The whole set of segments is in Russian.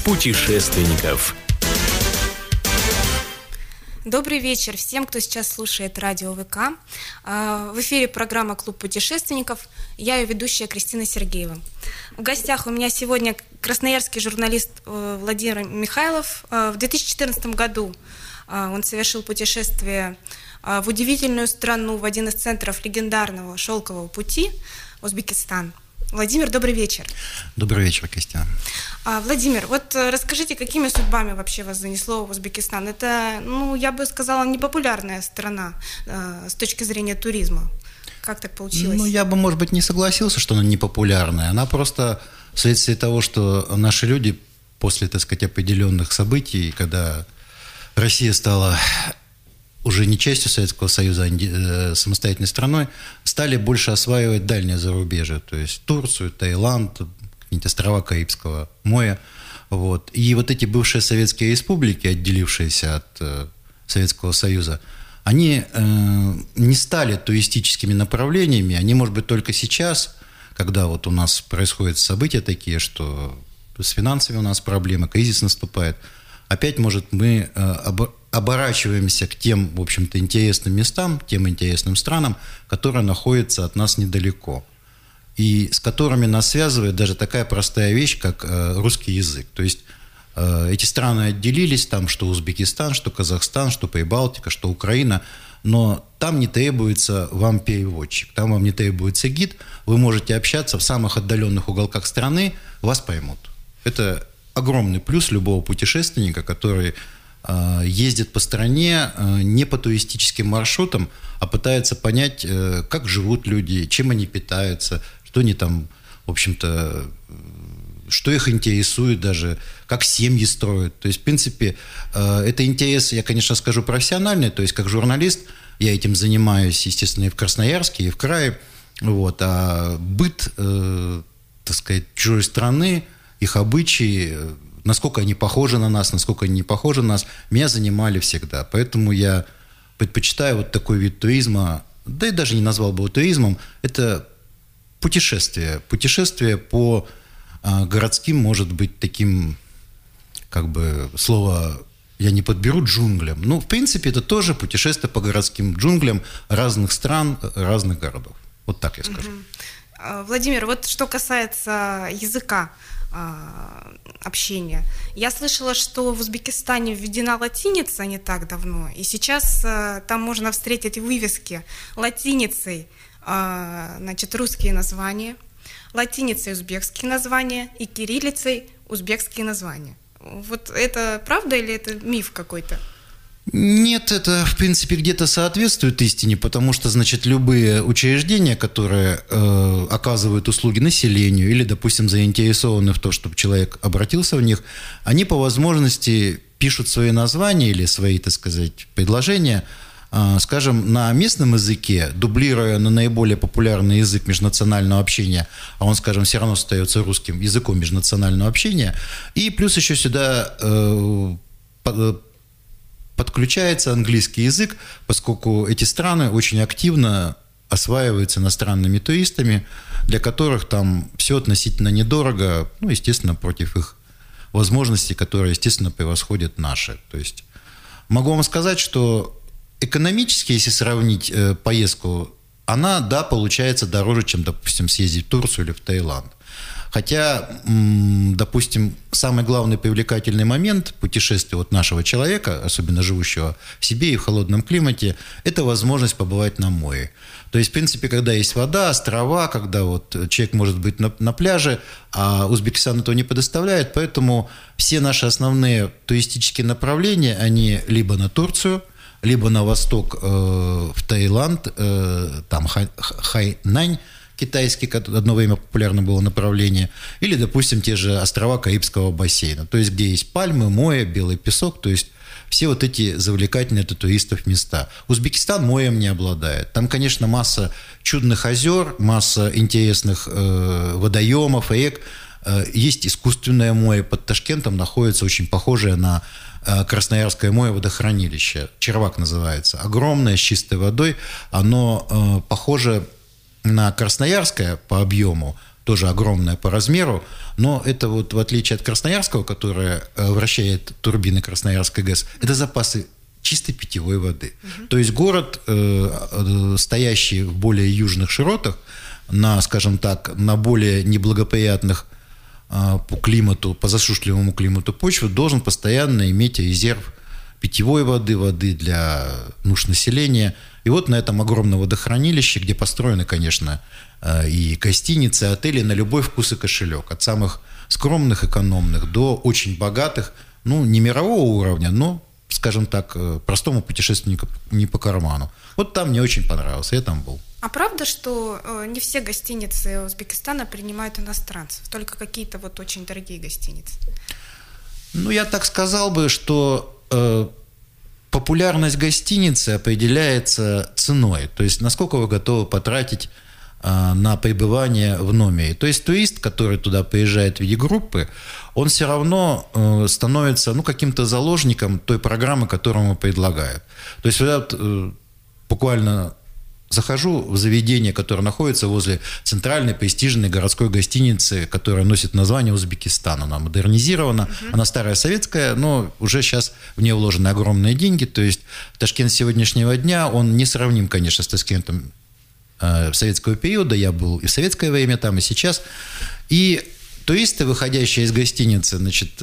путешественников. Добрый вечер всем, кто сейчас слушает радио ВК. В эфире программа «Клуб путешественников». Я ее ведущая Кристина Сергеева. В гостях у меня сегодня красноярский журналист Владимир Михайлов. В 2014 году он совершил путешествие в удивительную страну, в один из центров легендарного шелкового пути – Узбекистан. Владимир, добрый вечер. Добрый вечер, Кристина. Владимир, вот расскажите, какими судьбами вообще вас занесло в Узбекистан? Это, я бы сказала, непопулярная страна с точки зрения туризма. Как так получилось? Я бы, может быть, не согласился, что она непопулярная. Она просто вследствие того, что наши люди после, так сказать, определенных событий, когда Россия стала уже не частью Советского Союза, а самостоятельной страной, стали больше осваивать дальнее зарубежье, то есть Турцию, Таиланд, какие-нибудь острова Карибского моря. Вот. И вот эти бывшие советские республики, отделившиеся от Советского Союза, они не стали туристическими направлениями, они, может быть, только сейчас, когда вот у нас происходят события такие, что с финансами у нас проблемы, кризис наступает, опять, может, мы оборачиваемся к тем, в общем-то, интересным местам, тем интересным странам, которые находятся от нас недалеко, и с которыми нас связывает даже такая простая вещь, как русский язык. То есть эти страны отделились, там что Узбекистан, что Казахстан, что Прибалтика, что Украина, но там не требуется вам переводчик, там вам не требуется гид, вы можете общаться в самых отдаленных уголках страны, вас поймут. Это огромный плюс любого путешественника, который ездит по стране не по туристическим маршрутам, а пытается понять, как живут люди, чем они питаются, что они там, в общем-то, что их интересует даже, как семьи строят. То есть, в принципе, это интерес, я, конечно, скажу, профессиональный, то есть, как журналист, я этим занимаюсь, естественно, и в Красноярске, и в крае, вот, а быт, так сказать, чужой страны, их обычаи, насколько они похожи на нас, насколько они не похожи на нас, меня занимали всегда. Поэтому я предпочитаю вот такой вид туризма, да и даже не назвал бы его туризмом, это путешествие. Путешествие по городским, может быть, таким, как бы, слово я не подберу, джунглям. Ну, в принципе, это тоже путешествие по городским джунглям разных стран, разных городов. Вот так я скажу. Владимир, вот что касается языка, общения. Я слышала, что в Узбекистане введена латиница не так давно, и сейчас там можно встретить вывески латиницей, значит, русские названия, латиницей узбекские названия и кириллицей узбекские названия. Вот это правда или это миф какой-то? Нет, это, в принципе, где-то соответствует истине, потому что, значит, любые учреждения, которые оказывают услуги населению или, допустим, заинтересованы в том, чтобы человек обратился в них, они по возможности пишут свои названия или свои, так сказать, предложения, скажем, на местном языке, дублируя на наиболее популярный язык межнационального общения, а он, скажем, все равно остается русским языком межнационального общения, и плюс еще сюда подключается английский язык, поскольку эти страны очень активно осваиваются иностранными туристами, для которых там все относительно недорого, естественно, против их возможностей, которые, естественно, превосходят наши. То есть могу вам сказать, что экономически, если сравнить поездку, она, да, получается дороже, чем, допустим, съездить в Турцию или в Таиланд. Хотя, допустим, самый главный привлекательный момент путешествия от нашего человека, особенно живущего в Сибири, в холодном климате, это возможность побывать на море. То есть, в принципе, когда есть вода, острова, когда вот человек может быть на пляже, а Узбекистан этого не предоставляет, поэтому все наши основные туристические направления, они либо на Турцию, либо на восток в Таиланд, там Хайнань, китайский, одно время популярно было направление, или, допустим, те же острова Карибского бассейна, то есть где есть пальмы, море, белый песок, то есть все вот эти завлекательные для туристов места. Узбекистан морем не обладает. Там, конечно, масса чудных озер, масса интересных водоемов, рек. Есть искусственное море под Ташкентом, находится очень похожее на Красноярское море водохранилище. Червак называется. Огромное, с чистой водой. Оно похоже на Красноярское по объему, тоже огромная по размеру, но это вот в отличие от Красноярского, которое вращает турбины Красноярской ГЭС, это запасы чистой питьевой воды. То есть город, стоящий в более южных широтах, на, скажем так, на более неблагоприятных по климату, по засушливому климату почвы, должен постоянно иметь резерв питьевой воды, воды для нужд населения. И вот на этом огромном водохранилище, где построены, конечно, и гостиницы, и отели на любой вкус и кошелек. От самых скромных, экономных до очень богатых, ну, не мирового уровня, но, скажем так, простому путешественнику не по карману. Вот там мне очень понравилось, я там был. А правда, что не все гостиницы Узбекистана принимают иностранцев, только какие-то вот очень дорогие гостиницы? Ну, я так сказал бы, что популярность гостиницы определяется ценой, то есть насколько вы готовы потратить на пребывание в номере. То есть турист, который туда приезжает в виде группы, он все равно становится, ну, каким-то заложником той программы, которую ему предлагают. То есть я буквально захожу в заведение, которое находится возле центральной престижной городской гостиницы, которая носит название «Узбекистан». Она модернизирована, она старая советская, но уже сейчас в нее вложены огромные деньги. То есть Ташкент сегодняшнего дня, он несравним, конечно, с Ташкентом советского периода. Я был и в советское время там, и сейчас. И туристы, выходящие из гостиницы, значит,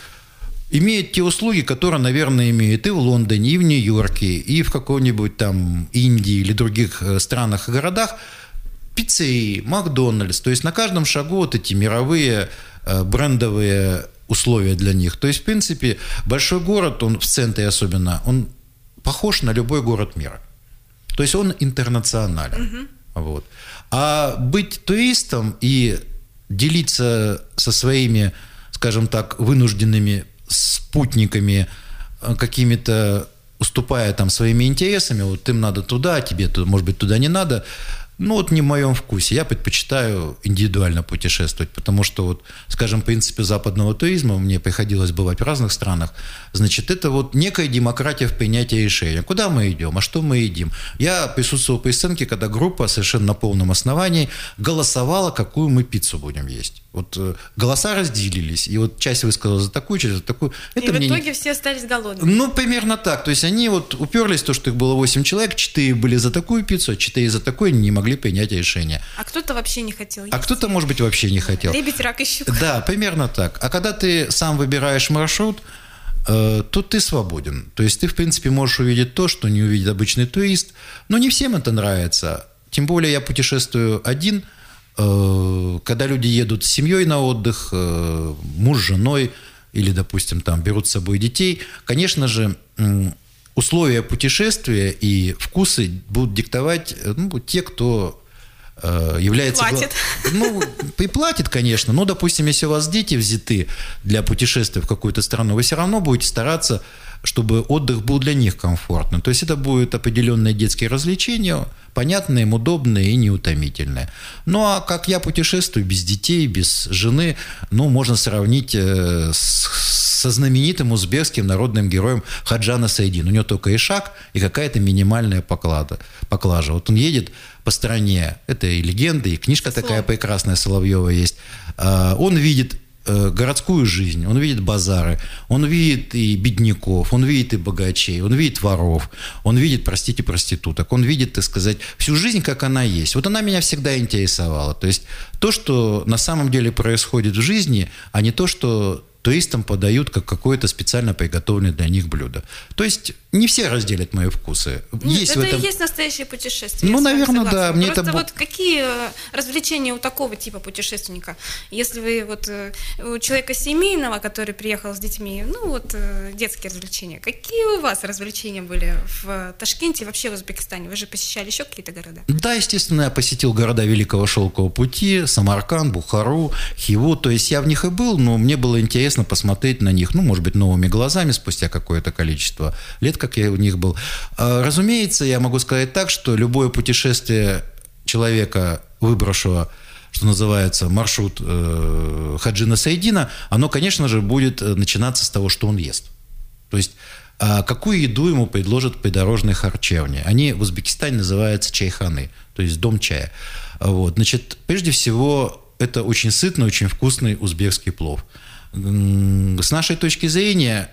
имеют те услуги, которые, наверное, имеют и в Лондоне, и в Нью-Йорке, и в какой-нибудь там Индии или других странах и городах. Пиццерии, Макдональдс. То есть на каждом шагу вот эти мировые брендовые условия для них. То есть, в принципе, большой город, он в центре особенно, он похож на любой город мира. То есть он интернационален. Вот. А быть туристом и делиться со своими, скажем так, вынужденными спутниками какими-то, уступая там своими интересами, вот им надо туда, а тебе, может быть, туда не надо, ну, вот не в моем вкусе. Я предпочитаю индивидуально путешествовать, потому что, вот, скажем, в принципе западного туризма, мне приходилось бывать в разных странах, значит, это вот некая демократия в принятии решения. Куда мы идем, а что мы едим? Я присутствовал при сценке, когда группа совершенно на полном основании голосовала, какую мы пиццу будем есть. Вот голоса разделились, и вот часть высказала за такую, часть за такую. Это и в итоге все остались голодными. Ну, примерно так. То есть они вот уперлись в то, что их было 8 человек, 4 были за такую пиццу, а 4 за такой, не могли принять решение. А кто-то вообще не хотел есть. А кто-то, может быть, вообще не хотел. Лебедь, рак и щука. Да, примерно так. А когда ты сам выбираешь маршрут, то ты свободен. То есть ты, в принципе, можешь увидеть то, что не увидит обычный турист. Но не всем это нравится. Тем более я путешествую один. Когда люди едут с семьей на отдых, муж с женой, или, допустим, там берут с собой детей, конечно же, условия путешествия и вкусы будут диктовать, ну, те, кто является... Платит. Ну, и платит, конечно, но, допустим, если у вас дети взяты для путешествия в какую-то страну, вы все равно будете стараться, чтобы отдых был для них комфортным. То есть это будут определенные детские развлечения, понятные им, удобные и неутомительные. Ну, а как я путешествую без детей, без жены, ну, можно сравнить со знаменитым узбекским народным героем Хаджана Сайдин. У него только ишак и какая-то минимальная поклажа. Вот он едет по стране, это и легенда, и книжка такая прекрасная Соловьева есть. Он видит городскую жизнь, он видит базары, он видит и бедняков, он видит и богачей, он видит воров, он видит, простите, проституток, он видит, так сказать, всю жизнь, как она есть. Вот она меня всегда интересовала. То есть то, что на самом деле происходит в жизни, а не то, что туристам подают как какое-то специально приготовленное для них блюдо. То есть не все разделят мои вкусы. Нет, есть это в этом... и есть настоящее путешествие. Ну, наверное, да. Мне просто это... вот какие развлечения у такого типа путешественника? Если вы вот у человека семейного, который приехал с детьми, ну вот детские развлечения, какие у вас развлечения были в Ташкенте и вообще в Узбекистане? Вы же посещали еще какие-то города? Да, естественно, я посетил города Великого Шелкового пути, Самарканд, Бухару, Хиву. То есть я в них и был, но мне было интересно посмотреть на них, ну, может быть, новыми глазами спустя какое-то количество лет, как я у них был. Разумеется, я могу сказать так, что любое путешествие человека, выбравшего, что называется, маршрут Хаджина Сайдина, оно, конечно же, будет начинаться с того, что он ест. То есть какую еду ему предложат в придорожной харчевне. Они в Узбекистане называются чайханы, то есть дом чая. Вот. Значит, прежде всего, это очень сытный, очень вкусный узбекский плов. С нашей точки зрения,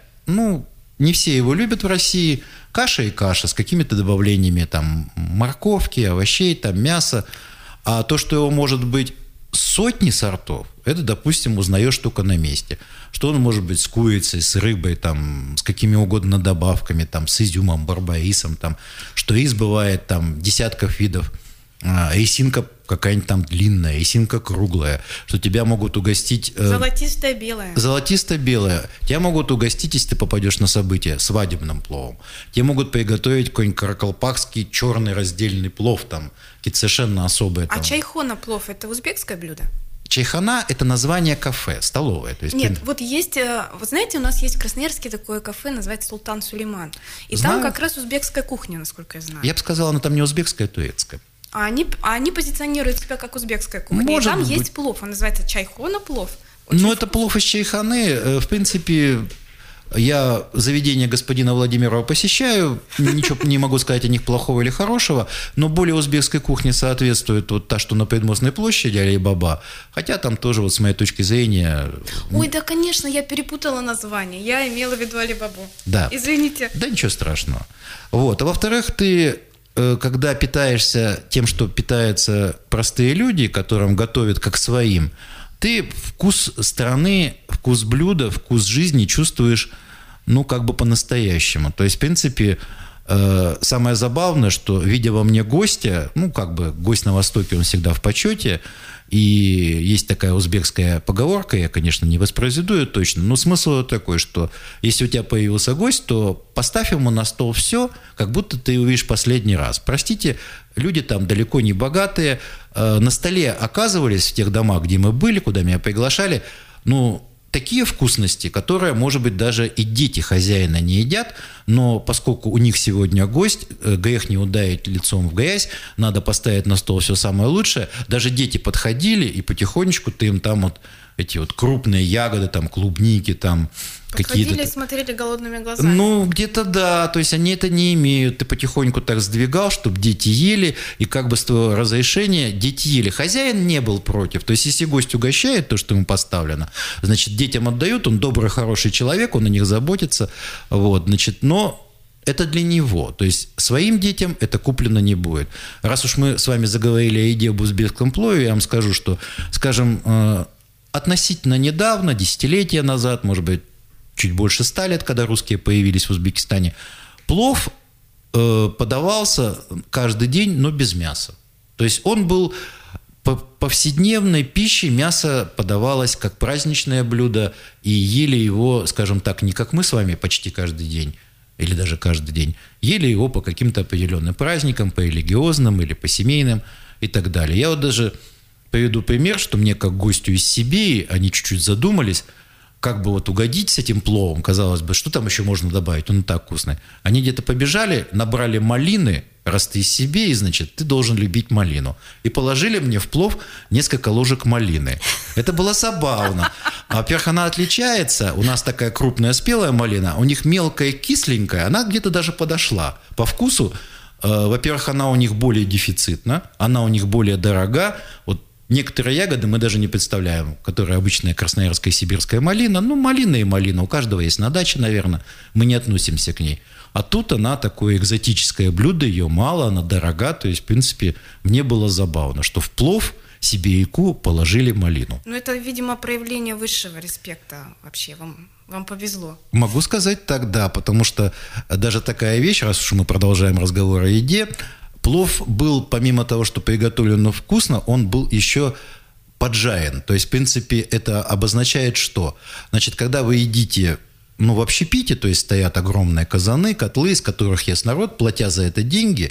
не все его любят в России. Каша и каша с какими-то добавлениями там морковки, овощей, там мяса. А то, что его может быть сотни сортов, это, допустим, узнаешь только на месте. Что он может быть с курицей, с рыбой, там, с какими угодно добавками, там, с изюмом, барбарисом, там, что рис бывает там десятков видов. Рисинка какая-нибудь там длинная, рисинка круглая, что тебя могут угостить... Золотистая белая. Золотистая белая. Тебя могут угостить, если ты попадешь на событие, свадебным пловом. Тебе могут приготовить какой-нибудь каракалпакский черный раздельный плов, там, какие-то совершенно особые. А чайхона плов – это узбекское блюдо? Чайхана – это название кафе, столовое. То есть Нет, вот есть, вот знаете, у нас есть в Красноярске такое кафе, называется «Султан Сулейман». И Знаю. там как раз узбекская кухня, насколько я знаю. Я бы сказал, она там не узбекская, а турецкая. А они позиционируют себя как узбекская кухня. Может и там быть. есть плов, он называется чайхона плов. Очень Ну, это плов из чайханы. В принципе, я заведение господина Владимирова посещаю, ничего не могу сказать о них плохого или хорошего, но более узбекской кухне соответствует вот та, что на Предмостной площади, Али-Баба, хотя там тоже, вот с моей точки зрения... Ой, да, конечно, я перепутала название, я имела в виду Али-Бабу. Да. Извините. Да, ничего страшного. Вот. А во-вторых, ты, когда питаешься тем, что питаются простые люди, которым готовят как своим, ты вкус страны, вкус блюда, вкус жизни чувствуешь, как бы по-настоящему. То есть, в принципе, самое забавное, что, видя во мне гостя, гость на Востоке, он всегда в почете, и есть такая узбекская поговорка, я, конечно, не воспроизведу ее точно, но смысл такой, что если у тебя появился гость, то поставь ему на стол все, как будто ты его видишь последний раз. Простите, люди там далеко не богатые, на столе оказывались в тех домах, где мы были, куда меня приглашали, такие вкусности, которые, может быть, даже и дети хозяина не едят, но поскольку у них сегодня гость, грех не ударить лицом в грязь, надо поставить на стол все самое лучшее. Даже дети подходили, и потихонечку ты им там вот эти вот крупные ягоды, там клубники, там какие-то... Подходили, смотрели голодными глазами. Где-то да, то есть они это не имеют. Ты потихоньку так сдвигал, чтобы дети ели, и как бы с твоего разрешения дети ели. Хозяин не был против. То есть если гость угощает то, что ему поставлено, значит, детям отдают, он добрый, хороший человек, он о них заботится, вот, значит, но это для него. То есть своим детям это куплено не будет. Раз уж мы с вами заговорили о еде об узбекском плове, я вам скажу, что, скажем, относительно недавно, десятилетия назад, может быть, чуть больше 100 лет, когда русские появились в Узбекистане, плов подавался каждый день, но без мяса. То есть он был повседневной пищей, мясо подавалось как праздничное блюдо, и ели его, скажем так, не как мы с вами почти каждый день, или даже каждый день, ели его по каким-то определенным праздникам, по религиозным или по семейным и так далее. Я вот даже приведу пример, что мне как гостю из Сибири, они чуть-чуть задумались, как бы вот угодить с этим пловом, казалось бы, что там еще можно добавить, он и так вкусный. Они где-то побежали, набрали малины, раз ты из Сибири, значит, ты должен любить малину. И положили мне в плов несколько ложек малины. Это было забавно. Во-первых, она отличается, у нас такая крупная спелая малина, у них мелкая кисленькая, она где-то даже подошла. По вкусу, во-первых, она у них более дефицитна, она у них более дорога. Вот некоторые ягоды мы даже не представляем, которые обычная красноярская и сибирская малина. Малина и малина, у каждого есть на даче, наверное, мы не относимся к ней. А тут она такое экзотическое блюдо, ее мало, она дорога, то есть, в принципе, мне было забавно, что в плов сибиряку положили малину. Это, видимо, проявление высшего респекта вообще, вам повезло. Могу сказать так, да, потому что даже такая вещь, раз уж мы продолжаем разговор о еде, плов был, помимо того, что приготовлен вкусно, он был еще поджарен. То есть, в принципе, это обозначает что? Значит, когда вы едите в общепите, то есть стоят огромные казаны, котлы, из которых ест народ, платя за это деньги,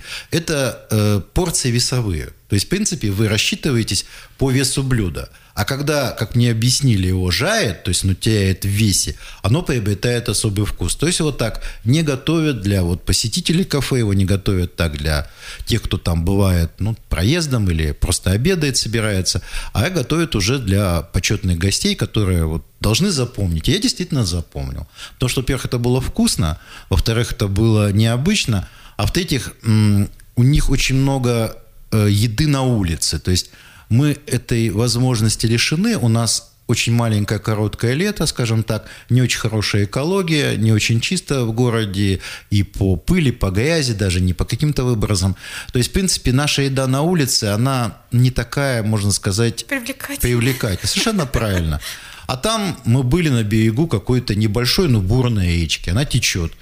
это порции весовые. То есть, в принципе, вы рассчитываетесь по весу блюда. А когда, как мне объяснили, его жарят, то есть теряет в весе, оно приобретает особый вкус. То есть вот так не готовят для посетителей кафе, его не готовят так для тех, кто там бывает проездом или просто обедает, собирается, а готовят уже для почетных гостей, которые должны запомнить. И я действительно запомнил. Потому что, во-первых, это было вкусно, во-вторых, это было необычно, а в-третьих, у них очень много еды на улице. То есть мы этой возможности лишены, у нас очень маленькое, короткое лето, скажем так, не очень хорошая экология, не очень чисто в городе и по пыли, по грязи, даже не по каким-то выбросам. То есть, в принципе, наша еда на улице, она не такая, можно сказать, привлекательная. Совершенно правильно. А там мы были на берегу какой-то небольшой, но бурной речки, она течет.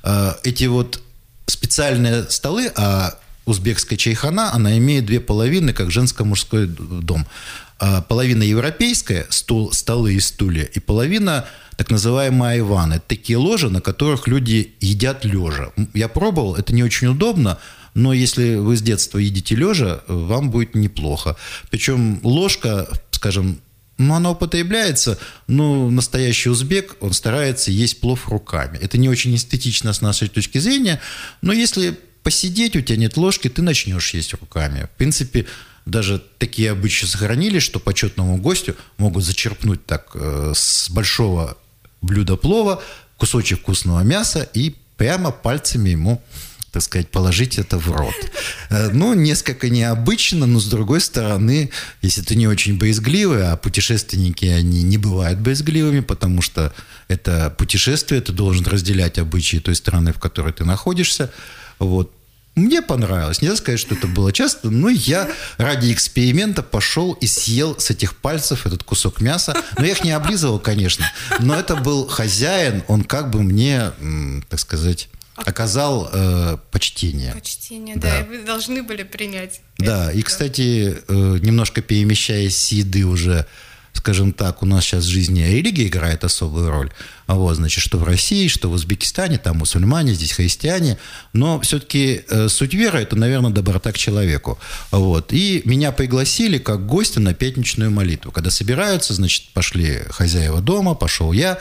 Эти вот специальные столы, а узбекская чайхана, она имеет две половины, как женско-мужской дом. Половина европейская, столы и стулья, и половина так называемая айван. Это такие ложи, на которых люди едят лежа. Я пробовал, это не очень удобно, но если вы с детства едите лежа, вам будет неплохо. Причем ложка, скажем, она употребляется, но настоящий узбек, он старается есть плов руками. Это не очень эстетично с нашей точки зрения, но если посидеть, у тебя нет ложки, ты начнешь есть руками. В принципе, даже такие обычаи сохранились, что почетному гостю могут зачерпнуть так с большого блюда плова кусочек вкусного мяса и прямо пальцами ему, так сказать, положить это в рот. Ну, несколько необычно, но с другой стороны, если ты не очень боязгливый, а путешественники, они не бывают боязгливыми, потому что это путешествие, ты должен разделять обычаи той страны, в которой ты находишься. Вот. Мне понравилось. Нельзя сказать, что это было часто, но я ради эксперимента пошел и съел с этих пальцев этот кусок мяса. Но я их не облизывал, конечно. Но это был хозяин, он как бы мне, так сказать, оказал почтение. Почтение, да, и вы должны были принять. Да, и, кстати, немножко перемещаясь с еды уже, скажем так, у нас сейчас в жизни религия играет особую роль. Вот, значит, что в России, что в Узбекистане, там мусульмане, здесь христиане. Но все-таки суть веры – это, наверное, доброта к человеку. Вот. И меня пригласили как гостя на пятничную молитву. Когда собираются, значит, пошли хозяева дома, пошел я.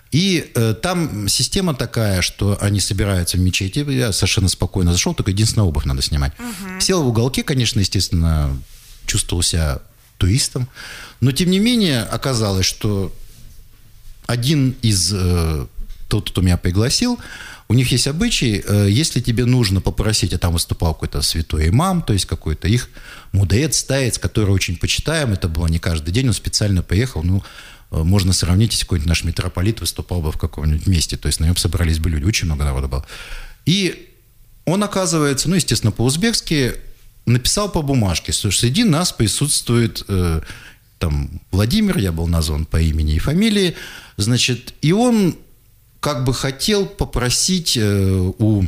И там система такая, что они собираются в мечети. Я совершенно спокойно зашел, только единственное, обувь надо снимать. Сел в уголке, конечно, естественно, чувствовал себя туристом. Но, тем не менее, оказалось, что один из тот, кто меня пригласил, у них есть обычай, если тебе нужно попросить, а там выступал какой-то святой имам, то есть какой-то их мудрец, старец, который очень почитаем, это было не каждый день, он специально поехал, ну, можно сравнить, если какой-нибудь наш митрополит выступал бы в каком-нибудь месте, то есть на нем собрались бы люди, очень много народа было. И он, оказывается, ну, естественно, по-узбекски написал по бумажке, что среди нас присутствует там Владимир, я был назван по имени и фамилии, значит, и он как бы хотел попросить у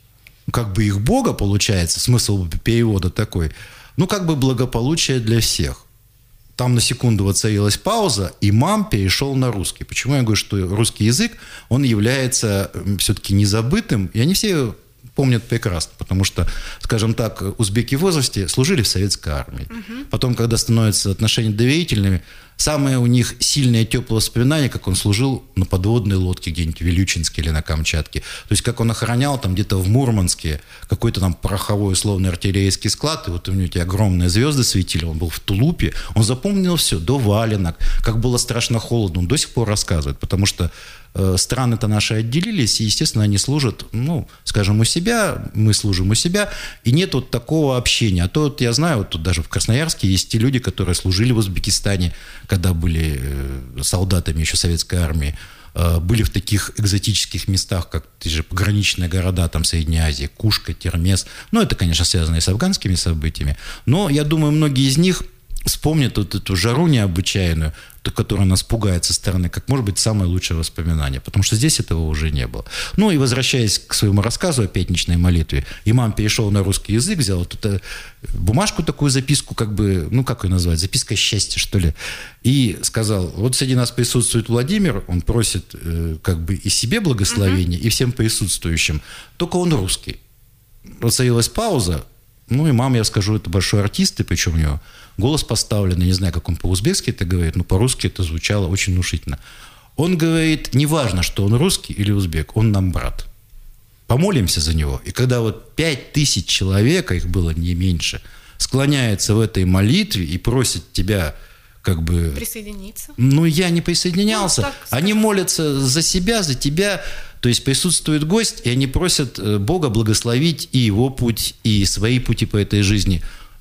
как бы их бога, получается, смысл перевода такой, ну, как бы благополучие для всех. Там на секунду воцарилась пауза, и имам перешел на русский. Почему я говорю, что русский язык, он является все-таки незабытым, и они все помнят прекрасно, потому что, скажем так, узбеки в возрасте служили в советской армии. Потом, когда становятся отношения доверительными, самые у них сильные теплые воспоминания, как он служил на подводной лодке где-нибудь в Вилючинске или на Камчатке. То есть, как он охранял там где-то в Мурманске какой-то там пороховой условный артиллерийский склад, и вот у него эти огромные звезды светили, он был в тулупе, он запомнил все, до валенок, как было страшно холодно, он до сих пор рассказывает, потому что страны-то наши отделились, и, естественно, они служат, ну, скажем, у себя, мы служим у себя, и нет вот такого общения. А то вот я знаю, вот тут даже в Красноярске есть те люди, которые служили в Узбекистане, когда были солдатами еще советской армии, были в таких экзотических местах, как те же пограничные города там Средней Азии, Кушка, Термез. Ну, это, конечно, связано и с афганскими событиями. Но, я думаю, многие из них вспомнят вот эту жару необычайную, которая нас пугает со стороны, как, может быть, самое лучшее воспоминание, потому что здесь этого уже не было. Ну, и возвращаясь к своему рассказу о пятничной молитве, имам перешел на русский язык, взял вот эту бумажку, такую записку, как бы, ну, как ее назвать, записка счастья, что ли, и сказал, вот среди нас присутствует Владимир, он просит, как бы, и себе благословения, и всем присутствующим, только он русский. Воцарилась пауза. Ну, имам, я скажу, это большой артист, и причем у него голос поставлен, я не знаю, как он по-узбекски это говорит, но по-русски это звучало очень внушительно. Он говорит, неважно, что он русский или узбек, он нам брат. Помолимся за него. И когда вот 5000 человек, их было не меньше, склоняются в этой молитве и просят тебя как бы... Присоединиться. Ну, я не присоединялся. Ну, они молятся за себя, за тебя. То есть присутствует гость, и они просят Бога благословить и его путь, и свои пути по этой жизни.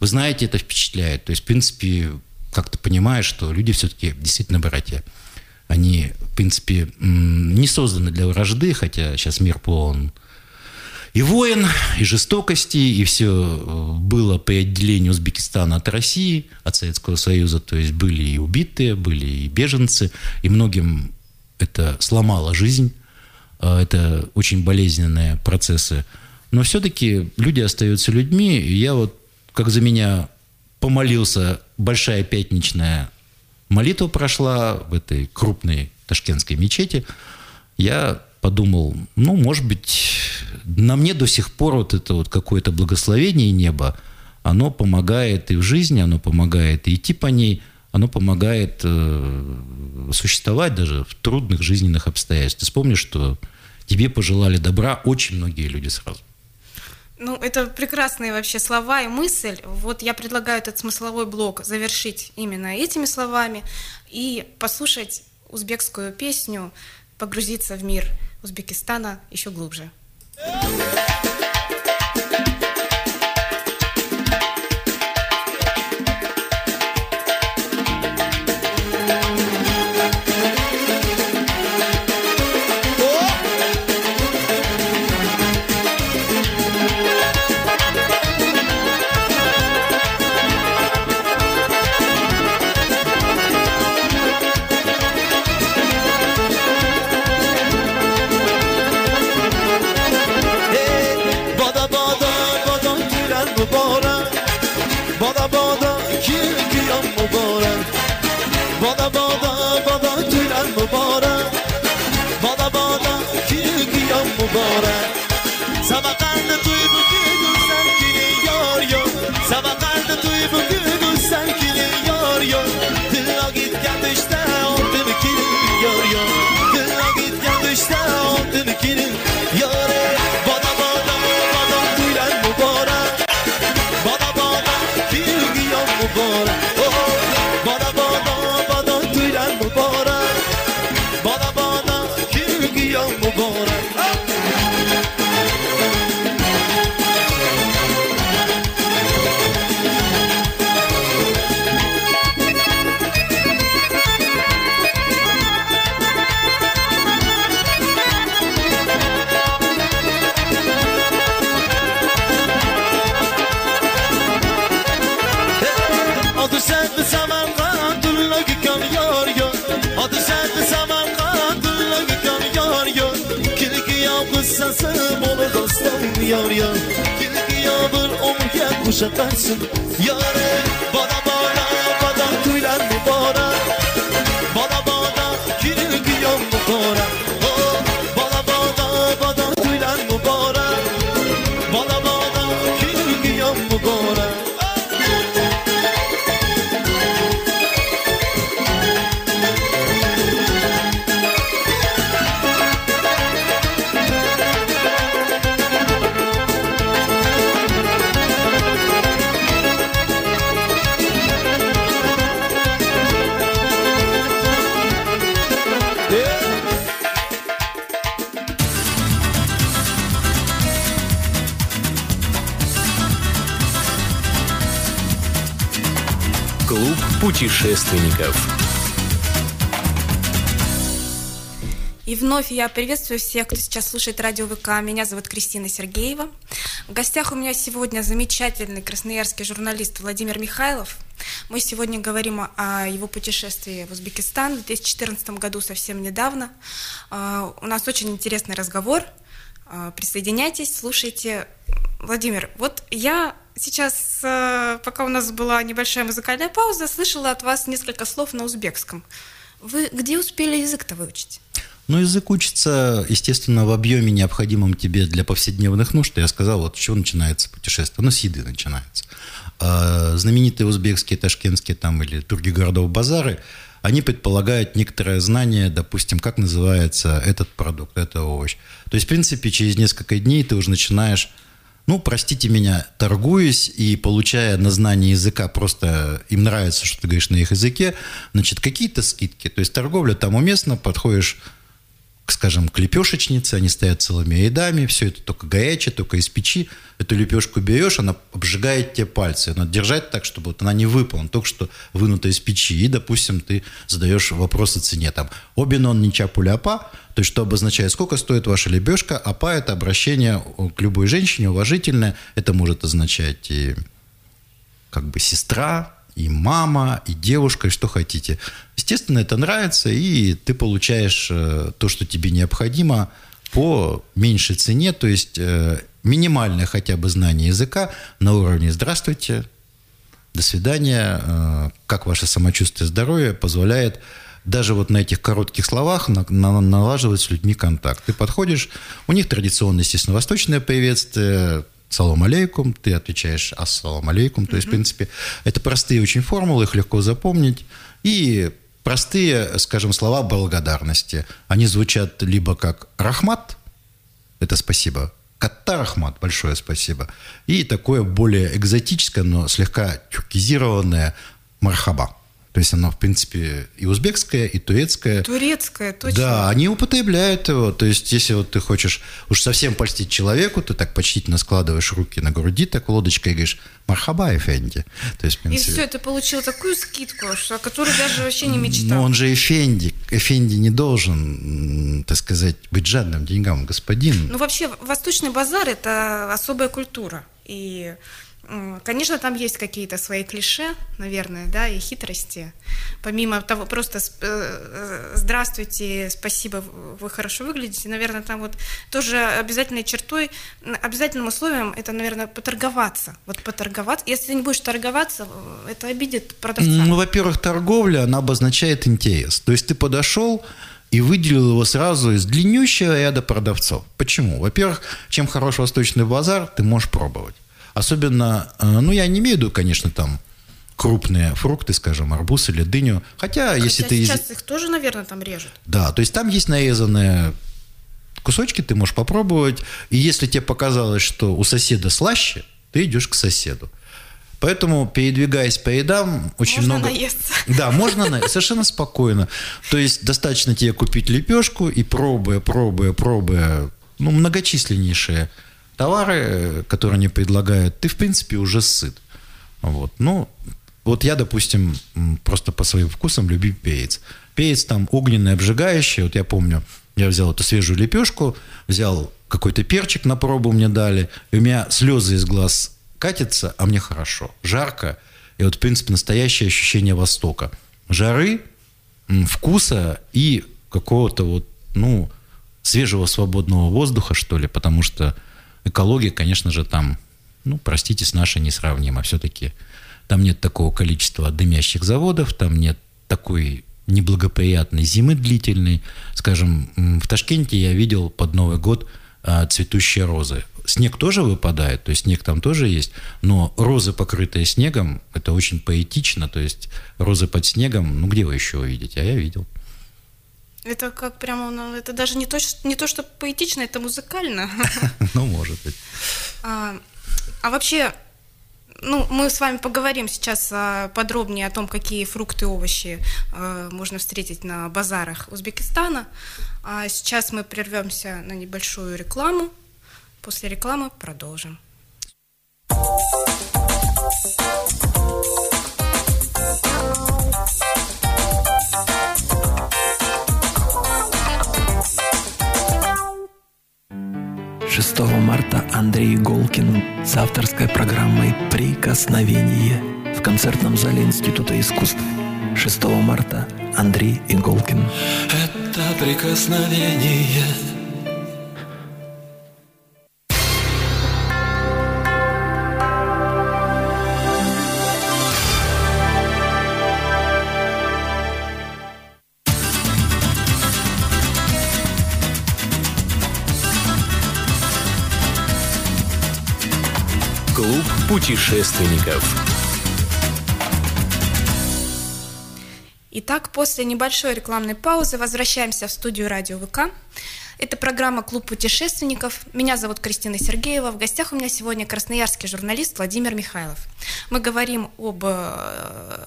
Вы знаете, это впечатляет. То есть, в принципе, как ты понимаешь, что люди все-таки действительно братья. Они, в принципе, не созданы для вражды, хотя сейчас мир полон и войн, и жестокости, и все было при отделении Узбекистана от России, от Советского Союза. То есть были и убитые, были и беженцы, и многим это сломало жизнь. Это очень болезненные процессы. Но все-таки люди остаются людьми. И я вот, как за меня помолился, большая пятничная молитва прошла в этой крупной ташкентской мечети, я подумал, ну, может быть, на мне до сих пор вот это вот какое-то благословение неба, оно помогает и в жизни, оно помогает и идти по ней, оно помогает существовать даже в трудных жизненных обстоятельствах. Ты вспомни, что тебе пожелали добра очень многие люди сразу. Ну, это прекрасные вообще слова и мысль. Вот я предлагаю этот смысловой блок завершить именно этими словами и послушать узбекскую песню, погрузиться в мир Узбекистана еще глубже. Kuşatarsın yâre bana bana bana tüyler mübarek bana bana kirgiyan mübarek bana bana bana tüyler mübarek bana bana kirgiyan mübarek. Клуб путешественников. И вновь я приветствую всех, кто сейчас слушает радио ВК. Меня зовут Кристина Сергеева. В гостях у меня сегодня замечательный красноярский журналист Владимир Михайлов. Мы сегодня говорим о его путешествии в Узбекистан в 2014 году, совсем недавно. У нас очень интересный разговор. Присоединяйтесь, слушайте. Владимир, вот я сейчас, пока у нас была небольшая музыкальная пауза, слышала от вас несколько слов на узбекском. Вы где успели язык-то выучить? Ну, язык учится, естественно, в объеме, необходимом тебе для повседневных нужд. Я сказал, вот с чего начинается путешествие. Оно с еды начинается. Знаменитые узбекские, ташкентские там, или других городов базары, они предполагают некоторое знание, допустим, как называется этот продукт, это овощ. То есть, в принципе, через несколько дней ты уже начинаешь, ну, простите меня, торгуясь и получая на знание языка, просто им нравится, что ты говоришь на их языке, значит, какие-то скидки. То есть торговля там уместно, подходишь скажем, к лепешечнице, они стоят целыми рядами, все это только горячее, только из печи. Эту лепешку берешь, она обжигает тебе пальцы. Надо держать так, чтобы вот она не выпала, она только что вынута из печи. И, допустим, ты задаешь вопрос о цене. Там, обинон нича пуляпа, то есть, что обозначает, сколько стоит ваша лепешка. Апа – это обращение к любой женщине, уважительное. Это может означать и как бы сестра, и мама, и девушка, и что хотите. Естественно, это нравится, и ты получаешь то, что тебе необходимо, по меньшей цене, то есть минимальное хотя бы знание языка на уровне «здравствуйте», «до свидания», «как ваше самочувствие, здоровье» позволяет даже вот на этих коротких словах налаживать с людьми контакт. Ты подходишь, у них традиционное, естественно, восточное приветствие, салам алейкум, ты отвечаешь ассалам алейкум. То есть, в принципе, это простые очень формулы, их легко запомнить. И простые, скажем, слова благодарности. Они звучат либо как рахмат, это спасибо, катта рахмат, большое спасибо, и такое более экзотическое, но слегка тюркизированное мархаба. То есть оно, в принципе, и узбекское, и турецкое. Турецкое, точно. Да, они употребляют его. То есть, если вот ты хочешь уж совсем польстить человеку, ты так почтительно складываешь руки на груди, так лодочкой, и говоришь «Мархаба, эфенди». То есть, в принципе, и все, ты получил такую скидку, о которой даже вообще не мечтал. Но он же эфенди. Эфенди не должен, так сказать, быть жадным деньгам, господин. Ну, вообще, Восточный базар – это особая культура. И... конечно, там есть какие-то свои клише, наверное, да, и хитрости. Помимо того, просто «здравствуйте», «спасибо, вы хорошо выглядите», наверное, там вот тоже обязательной чертой, обязательным условием это, наверное, поторговаться. Вот поторговаться. Если ты не будешь торговаться, это обидит продавца. Ну, во-первых, торговля, она обозначает интерес. То есть ты подошел и выделил его сразу из длиннющего ряда продавцов. Почему? Во-первых, чем хорош Восточный базар, ты можешь пробовать. Особенно, ну, я не имею в виду, конечно, там крупные фрукты, скажем, арбуз или дыню. Хотя если ты... сейчас их тоже, наверное, там режут. Да, то есть там есть нарезанные кусочки, ты можешь попробовать. И если тебе показалось, что у соседа слаще, ты идешь к соседу. Поэтому, передвигаясь по рядам, очень можно много... наесться. Да, можно совершенно спокойно. То есть достаточно тебе купить лепешку и пробуя, ну, многочисленнейшие товары, которые они предлагают, ты, в принципе, уже сыт. Вот. Ну, вот я, допустим, просто по своим вкусам люблю перец. Перец там огненный, обжигающий. Вот я помню, я взял эту свежую лепешку, взял какой-то перчик на пробу, мне дали, и у меня слезы из глаз катятся, а мне хорошо, жарко. И вот, в принципе, настоящее ощущение Востока. Жары, вкуса и какого-то вот, ну, свежего свободного воздуха, что ли, потому что экология, конечно же, там, ну, простите, с нашей несравнима. Все-таки там нет такого количества дымящих заводов, там нет такой неблагоприятной зимы длительной. Скажем, в Ташкенте я видел под Новый год цветущие розы. Снег тоже выпадает, то есть снег там тоже есть, но розы, покрытые снегом, это очень поэтично, то есть розы под снегом, ну, где вы еще увидите? А я видел. Это как прямо, ну, это даже не то, что поэтично, это музыкально. Ну, может быть. А вообще, ну, мы с вами поговорим сейчас подробнее о том, какие фрукты и овощи можно встретить на базарах Узбекистана. А сейчас мы прервемся на небольшую рекламу. После рекламы продолжим. 6 марта Андрей Иголкин с авторской программой «Прикосновение» в концертном зале Института искусств. 6 марта Андрей Иголкин. Это прикосновение. Клуб путешественников. Итак, после небольшой рекламной паузы возвращаемся в студию Радио ВК. Это программа «Клуб путешественников». Меня зовут Кристина Сергеева. В гостях у меня сегодня красноярский журналист Владимир Михайлов. Мы говорим об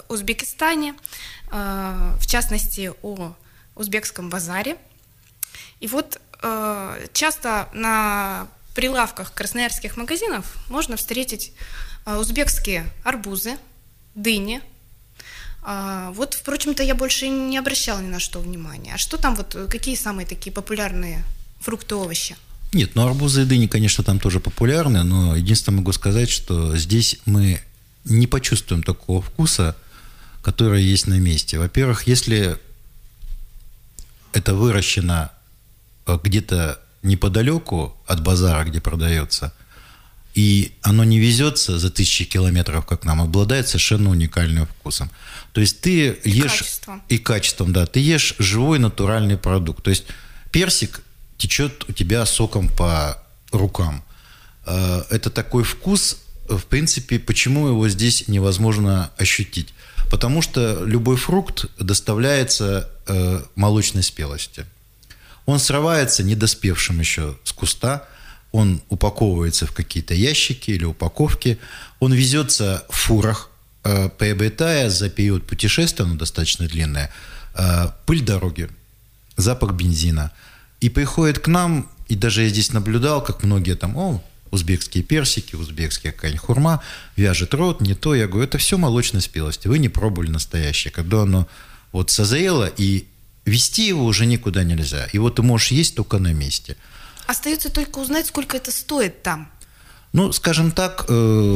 Узбекистане, в частности, о узбекском базаре. И вот часто на прилавках красноярских магазинов можно встретить узбекские арбузы, дыни. Вот, впрочем-то, я больше не обращала ни на что внимания. А что там, вот, какие самые такие популярные фрукты, овощи? Нет, ну арбузы и дыни, конечно, там тоже популярны, но единственное могу сказать, что здесь мы не почувствуем такого вкуса, который есть на месте. Во-первых, если это выращено где-то неподалеку от базара, где продается, и оно не везется за тысячи километров, как нам, обладает совершенно уникальным вкусом. То есть ты ешь... Качеством. И качеством, да. Ты ешь живой натуральный продукт. То есть персик течет у тебя соком по рукам. Это такой вкус, в принципе, почему его здесь невозможно ощутить? Потому что любой фрукт доставляется молочной спелости. Он срывается недоспевшим еще с куста, он упаковывается в какие-то ящики или упаковки, он везется в фурах, приобретая за период путешествия, оно достаточно длинное, пыль дороги, запах бензина. И приходит к нам, и даже я здесь наблюдал, как многие там, узбекские персики, узбекская какая-нибудь хурма, вяжет рот, не то. Я говорю, это все молочной спелости, вы не пробовали настоящее. Когда оно вот созрело, и везти его уже никуда нельзя. Его ты можешь есть только на месте. Остается только узнать, сколько это стоит там. Ну, скажем так,